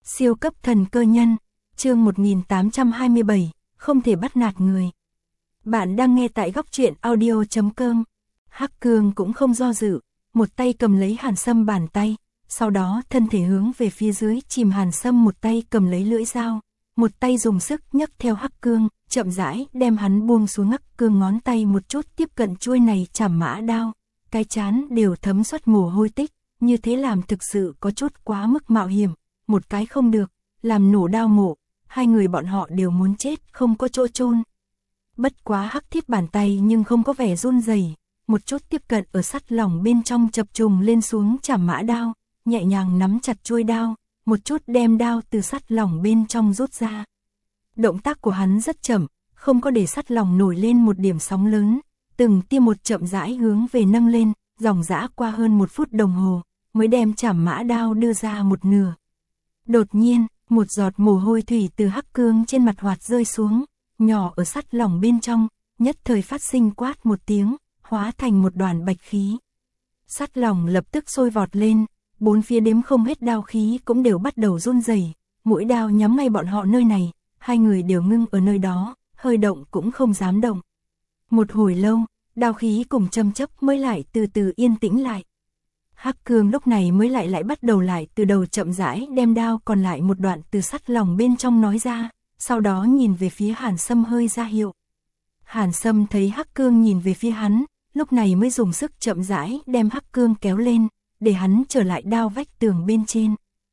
Siêu cấp thần cơ nhân, chương 1827, không thể bắt nạt người. Bạn đang nghe tại góc truyện audio.com. Hắc Cương cũng không do dự, một tay cầm lấy Hàn Sâm bàn tay, sau đó thân thể hướng về phía dưới chìm Hàn Sâm, một tay cầm lấy lưỡi dao, một tay dùng sức nhấc theo Hắc Cương, chậm rãi đem hắn buông xuống. Hắc Cương ngón tay một chút tiếp cận chuôi này chảm mã đao, cái trán đều thấm xuất mồ hôi tích, như thế làm thực sự có chút quá mức mạo hiểm. Một cái không được, làm nổ đao mộ, hai người bọn họ đều muốn chết, không có chỗ chôn. Bất quá Hắc Thiết bàn tay nhưng không có vẻ run rẩy, một chút tiếp cận ở sắt lỏng bên trong chập trùng lên xuống chảm mã đao, nhẹ nhàng nắm chặt chuôi đao, một chút đem đao từ sắt lỏng bên trong rút ra. Động tác của hắn rất chậm, không có để sắt lỏng nổi lên một điểm sóng lớn, từng tia một chậm rãi hướng về nâng lên, dòng dã qua hơn 1 phút đồng hồ, mới đem chảm mã đao đưa ra một nửa. Đột nhiên, một giọt mồ hôi thủy từ Hắc Cương trên mặt hoạt rơi xuống, nhỏ ở sắt lỏng bên trong, nhất thời phát sinh quát một tiếng, hóa thành một đoàn bạch khí. Sắt lỏng lập tức sôi vọt lên, bốn phía đếm không hết đao khí cũng đều bắt đầu run rẩy, mũi đao nhắm ngay bọn họ nơi này, hai người đều ngưng ở nơi đó, hơi động cũng không dám động. Một hồi lâu, đao khí cùng châm chấp mới lại từ từ yên tĩnh lại. Hắc Cương lúc này mới lại bắt đầu lại từ đầu chậm rãi đem đao còn lại một đoạn từ sắt lỏng bên trong nói ra, sau đó nhìn về phía Hàn Sâm hơi ra hiệu. Hàn Sâm thấy Hắc Cương nhìn về phía hắn, lúc này mới dùng sức chậm rãi đem Hắc Cương kéo lên, để hắn trở lại đao vách tường bên trên.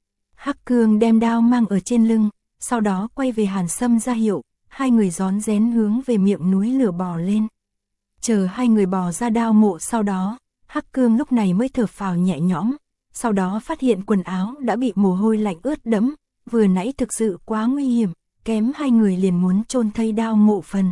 Hắc Cương đem đao mang ở trên lưng, sau đó quay về Hàn Sâm ra hiệu, hai người rón rén hướng về miệng núi lửa bò lên. Chờ hai người bò ra đao mộ sau đó, Hắc Cương lúc này mới thở phào nhẹ nhõm, sau đó phát hiện quần áo đã bị mồ hôi lạnh ướt đẫm, vừa nãy thực sự quá nguy hiểm, kém hai người liền muốn chôn thây đao mộ phần.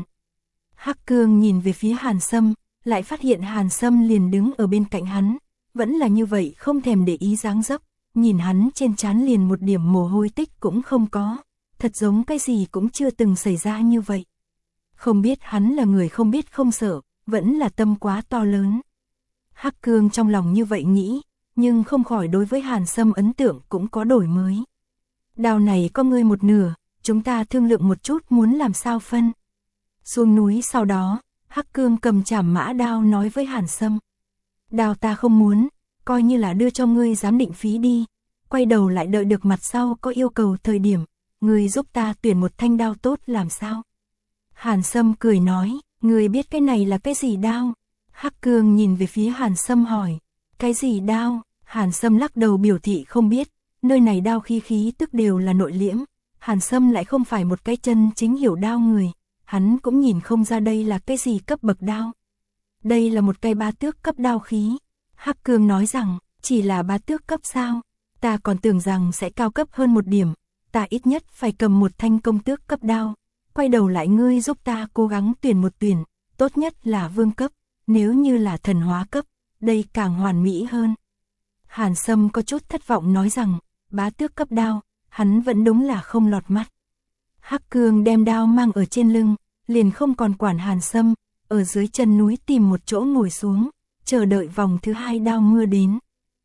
Hắc Cương nhìn về phía Hàn Sâm, lại phát hiện Hàn Sâm liền đứng ở bên cạnh hắn, vẫn là như vậy không thèm để ý dáng dấp, nhìn hắn trên trán liền một điểm mồ hôi tích cũng không có, thật giống cái gì cũng chưa từng xảy ra như vậy. Không biết hắn là người không biết không sợ, vẫn là tâm quá to lớn. Hắc Cương trong lòng như vậy nghĩ, nhưng không khỏi đối với Hàn Sâm ấn tượng cũng có đổi mới. Đao này có ngươi một nửa, chúng ta thương lượng một chút muốn làm sao phân. Xuống núi sau đó, Hắc Cương cầm chảm mã đao nói với Hàn Sâm. Đao ta không muốn, coi như là đưa cho ngươi giám định phí đi, quay đầu lại đợi được mặt sau có yêu cầu thời điểm, ngươi giúp ta tuyển một thanh đao tốt làm sao. Hàn Sâm cười nói, ngươi biết cái này là cái gì đao? Hắc Cương nhìn về phía Hàn Sâm hỏi, cái gì đao? Hàn Sâm lắc đầu biểu thị không biết, nơi này đao khí tức đều là nội liễm, Hàn Sâm lại không phải một cái chân chính hiểu đao người, hắn cũng nhìn không ra đây là cái gì cấp bậc đao. Đây là một cây 3 tước cấp đao khí. Hắc Cương nói rằng, chỉ là 3 tước cấp sao? Ta còn tưởng rằng sẽ cao cấp hơn một điểm, ta ít nhất phải cầm một thanh công tước cấp đao. Quay đầu lại ngươi giúp ta cố gắng tuyển một tuyển, tốt nhất là vương cấp, nếu như là thần hóa cấp, đây càng hoàn mỹ hơn. Hàn Sâm có chút thất vọng nói rằng, 3 tước cấp đao, hắn vẫn đúng là không lọt mắt. Hắc Cương đem đao mang ở trên lưng, liền không còn quản Hàn Sâm, ở dưới chân núi tìm một chỗ ngồi xuống, chờ đợi vòng thứ 2 đao mưa đến.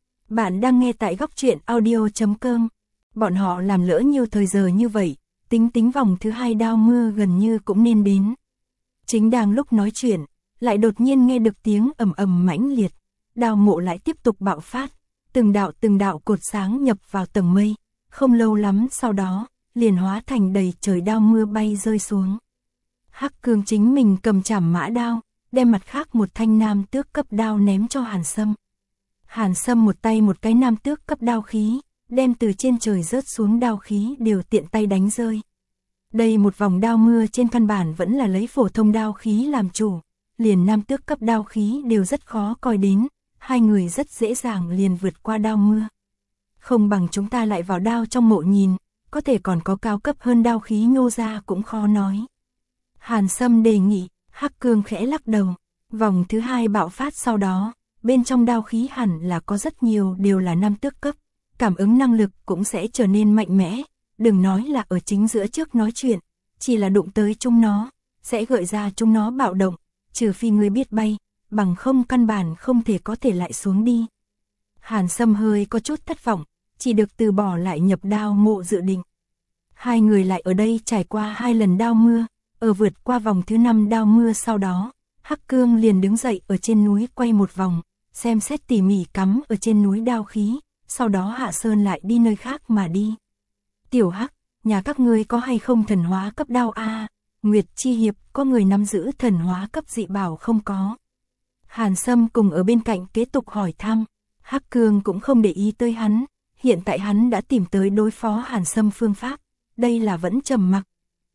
Bạn đang nghe tại góc truyện audio.com. Bọn họ làm lỡ nhiều thời giờ như vậy, tính vòng thứ 2 đao mưa gần như cũng nên đến. Chính đang lúc nói chuyện, lại đột nhiên nghe được tiếng ầm ầm mãnh liệt, đao mộ lại tiếp tục bạo phát, từng đạo cột sáng nhập vào tầng mây, không lâu lắm sau đó, liền hóa thành đầy trời đao mưa bay rơi xuống. Hắc Cương chính mình cầm chảm mã đao, đem mặt khác một thanh nam tước cấp đao ném cho Hàn Sâm. Hàn Sâm một tay một cái nam tước cấp đao khí, đem từ trên trời rớt xuống đao khí đều tiện tay đánh rơi. Đây một vòng đao mưa trên căn bản vẫn là lấy phổ thông đao khí làm chủ, liền nam tước cấp đao khí đều rất khó coi đến, hai người rất dễ dàng liền vượt qua đao mưa. Không bằng chúng ta lại vào đao trong mộ nhìn, có thể còn có cao cấp hơn đao khí nhô ra cũng khó nói. Hàn Sâm đề nghị, Hắc Cương khẽ lắc đầu, vòng thứ 2 bạo phát sau đó, bên trong đao khí hẳn là có rất nhiều đều là nam tước cấp, cảm ứng năng lực cũng sẽ trở nên mạnh mẽ, đừng nói là ở chính giữa trước nói chuyện, chỉ là đụng tới chúng nó, sẽ gợi ra chúng nó bạo động, trừ phi ngươi biết bay, bằng không căn bản không thể có thể lại xuống đi. Hàn Sâm hơi có chút thất vọng, chỉ được từ bỏ lại nhập đao mộ dự định. Hai người lại ở đây trải qua 2 lần đao mưa, ở vượt qua vòng thứ 5 đao mưa sau đó, Hắc Cương liền đứng dậy ở trên núi quay một vòng, xem xét tỉ mỉ cắm ở trên núi đao khí, sau đó hạ sơn lại đi nơi khác mà đi. Tiểu Hắc, nhà các ngươi có hay không thần hóa cấp đao a? Nguyệt Chi Hiệp, có người nắm giữ thần hóa cấp dị bảo không có? Hàn Sâm cùng ở bên cạnh kế tục hỏi thăm. Hắc Cương cũng không để ý tới hắn, hiện tại hắn đã tìm tới đối phó Hàn Sâm phương pháp, đây là vẫn trầm mặc.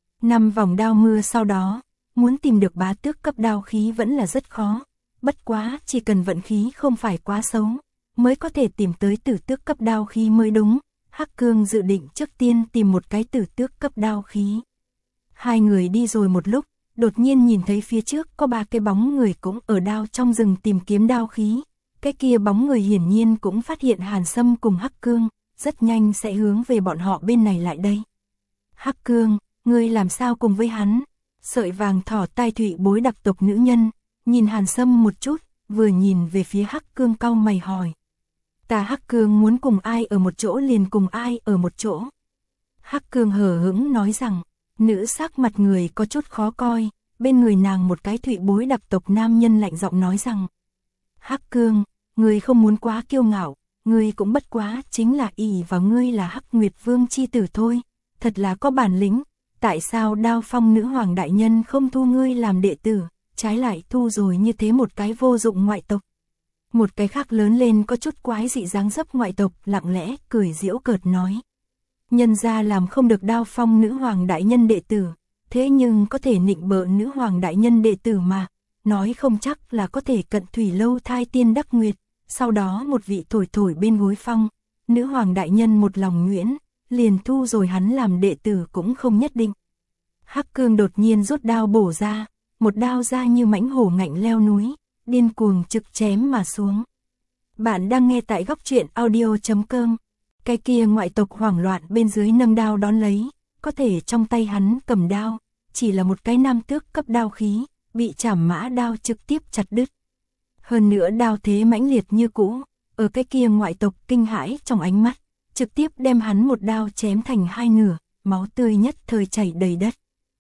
5 vòng đao mưa sau đó, muốn tìm được bá tước cấp đao khí vẫn là rất khó, bất quá chỉ cần vận khí không phải quá xấu, mới có thể tìm tới tử tước cấp đao khí mới đúng. Hắc Cương dự định trước tiên tìm một cái tử tước cấp đao khí. Hai người đi rồi một lúc, đột nhiên nhìn thấy phía trước có 3 cái bóng người cũng ở đao trong rừng tìm kiếm đao khí. Cái kia bóng người hiển nhiên cũng phát hiện Hàn Sâm cùng Hắc Cương, rất nhanh sẽ hướng về bọn họ bên này lại đây. Hắc Cương, ngươi làm sao cùng với hắn? Sợi vàng thỏ tai thụy bối đặc tộc nữ nhân, nhìn Hàn Sâm một chút, vừa nhìn về phía Hắc Cương cau mày hỏi. Ta Hắc Cương muốn cùng ai ở một chỗ liền cùng ai ở một chỗ. Hắc Cương hờ hững nói rằng, nữ sắc mặt người có chút khó coi, bên người nàng một cái thụy bối đặc tộc nam nhân lạnh giọng nói rằng. Hắc Cương, ngươi không muốn quá kiêu ngạo, ngươi cũng bất quá chính là ỷ vào ngươi là Hắc Nguyệt Vương chi tử thôi, thật là có bản lĩnh, tại sao Đao Phong nữ hoàng đại nhân không thu ngươi làm đệ tử, trái lại thu rồi như thế một cái vô dụng ngoại tộc. Một cái khác lớn lên có chút quái dị dáng dấp ngoại tộc lặng lẽ cười giễu cợt nói. Nhân gia làm không được Đao Phong nữ hoàng đại nhân đệ tử, thế nhưng có thể nịnh bợ nữ hoàng đại nhân đệ tử mà, nói không chắc là có thể cận thủy lâu thai tiên đắc nguyệt, sau đó một vị thổi thổi bên gối phong, nữ hoàng đại nhân một lòng nhuyễn, liền thu rồi hắn làm đệ tử cũng không nhất định. Hắc Cương đột nhiên rút đao bổ ra, một đao ra như mãnh hổ ngạnh leo núi, điên cuồng trực chém mà xuống. Bạn đang nghe tại góc truyện audio.com. Cái kia ngoại tộc hoảng loạn bên dưới nâng đao đón lấy, có thể trong tay hắn cầm đao, chỉ là một cái nam tước cấp đao khí, bị Trảm Mã đao trực tiếp chặt đứt. Hơn nữa đao thế mãnh liệt như cũ, ở cái kia ngoại tộc kinh hãi trong ánh mắt, trực tiếp đem hắn một đao chém thành 2 nửa, máu tươi nhất thời chảy đầy đất.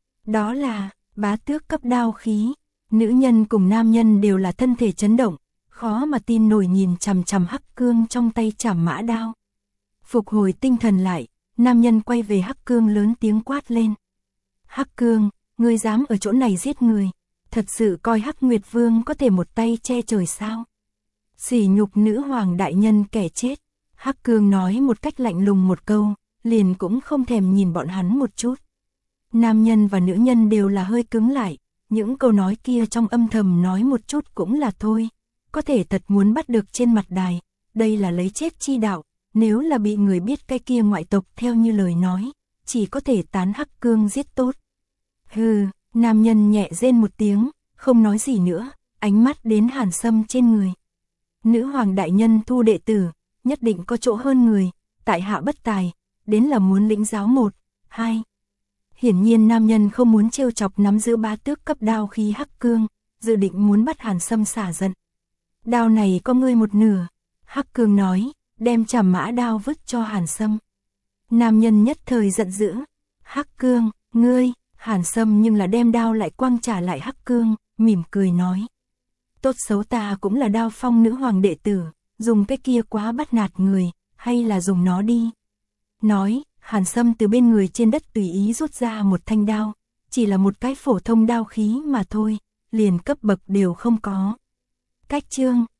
Đó là bá tước cấp đao khí, nữ nhân cùng nam nhân đều là thân thể chấn động, khó mà tin nổi nhìn chằm chằm Hắc Cương trong tay Trảm Mã đao. Phục hồi tinh thần lại, nam nhân quay về Hắc Cương lớn tiếng quát lên. Hắc Cương, ngươi dám ở chỗ này giết người, thật sự coi Hắc Nguyệt Vương có thể một tay che trời sao? Sỉ nhục nữ hoàng đại nhân kẻ chết. Hắc Cương nói một cách lạnh lùng một câu, liền cũng không thèm nhìn bọn hắn một chút. Nam nhân và nữ nhân đều là hơi cứng lại, những câu nói kia trong âm thầm nói một chút cũng là thôi, có thể thật muốn bắt được trên mặt đài, đây là lấy chết chi đạo, nếu là bị người biết cái kia ngoại tộc theo như lời nói, chỉ có thể tán Hắc Cương giết tốt. Hừ, nam nhân nhẹ rên một tiếng, không nói gì nữa, ánh mắt đến Hàn Sâm trên người. Nữ hoàng đại nhân thu đệ tử, nhất định có chỗ hơn người, tại hạ bất tài, đến là muốn lĩnh giáo 1, 2. Hiển nhiên nam nhân không muốn trêu chọc nắm giữ bá tước cấp đao khí Hắc Cương, dự định muốn bắt Hàn Sâm xả giận. Đao này có ngươi một nửa, Hắc Cương nói, đem Trảm Mã đao vứt cho Hàn Sâm. Nam nhân nhất thời giận dữ, Hắc Cương, ngươi, Hàn Sâm nhưng là đem đao lại quăng trả lại Hắc Cương, mỉm cười nói. Tốt xấu ta cũng là Đao Phong nữ hoàng đệ tử, dùng cái kia quá bắt nạt người, hay là dùng nó đi. Nói, Hàn Sâm từ bên người trên đất tùy ý rút ra một thanh đao, chỉ là một cái phổ thông đao khí mà thôi, liền cấp bậc đều không có. Cách chương